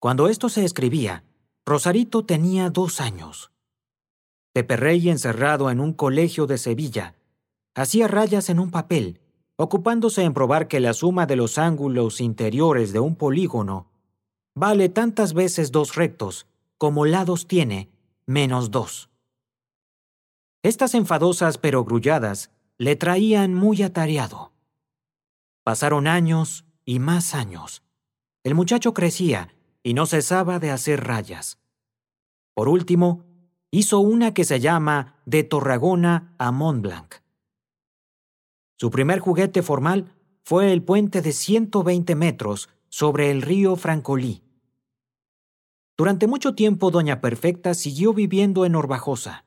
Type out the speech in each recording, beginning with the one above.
Cuando esto se escribía, Rosarito tenía 2 años. Peperrey, encerrado en un colegio de Sevilla, hacía rayas en un papel, ocupándose en probar que la suma de los ángulos interiores de un polígono vale tantas veces 2 rectos como lados tiene menos 2. Estas enfadosas pero grulladas le traían muy atareado. Pasaron años y más años. El muchacho crecía y no cesaba de hacer rayas. Por último, hizo una que se llama De Torragona a Montblanc. Su primer juguete formal fue el puente de 120 metros sobre el río Francolí. Durante mucho tiempo doña Perfecta siguió viviendo en Orbajosa.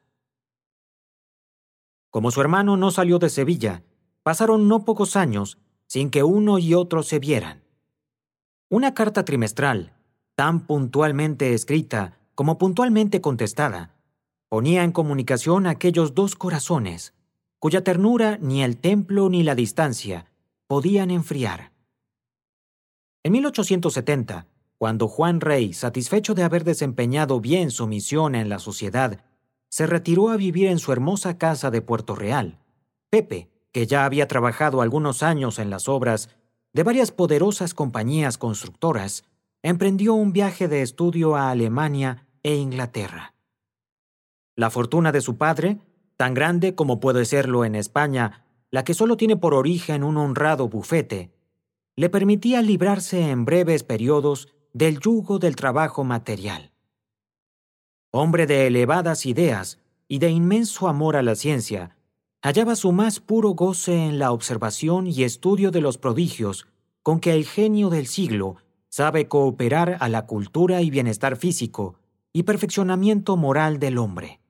Como su hermano no salió de Sevilla, pasaron no pocos años sin que uno y otro se vieran. Una carta trimestral, tan puntualmente escrita como puntualmente contestada, ponía en comunicación aquellos 2 corazones, cuya ternura ni el templo ni la distancia podían enfriar. En 1870, cuando Juan Rey, satisfecho de haber desempeñado bien su misión en la sociedad, se retiró a vivir en su hermosa casa de Puerto Real, Pepe, que ya había trabajado algunos años en las obras de varias poderosas compañías constructoras, emprendió un viaje de estudio a Alemania e Inglaterra. La fortuna de su padre, tan grande como puede serlo en España, la que solo tiene por origen un honrado bufete, le permitía librarse en breves periodos del yugo del trabajo material. Hombre de elevadas ideas y de inmenso amor a la ciencia, hallaba su más puro goce en la observación y estudio de los prodigios con que el genio del siglo sabe cooperar a la cultura y bienestar físico y perfeccionamiento moral del hombre.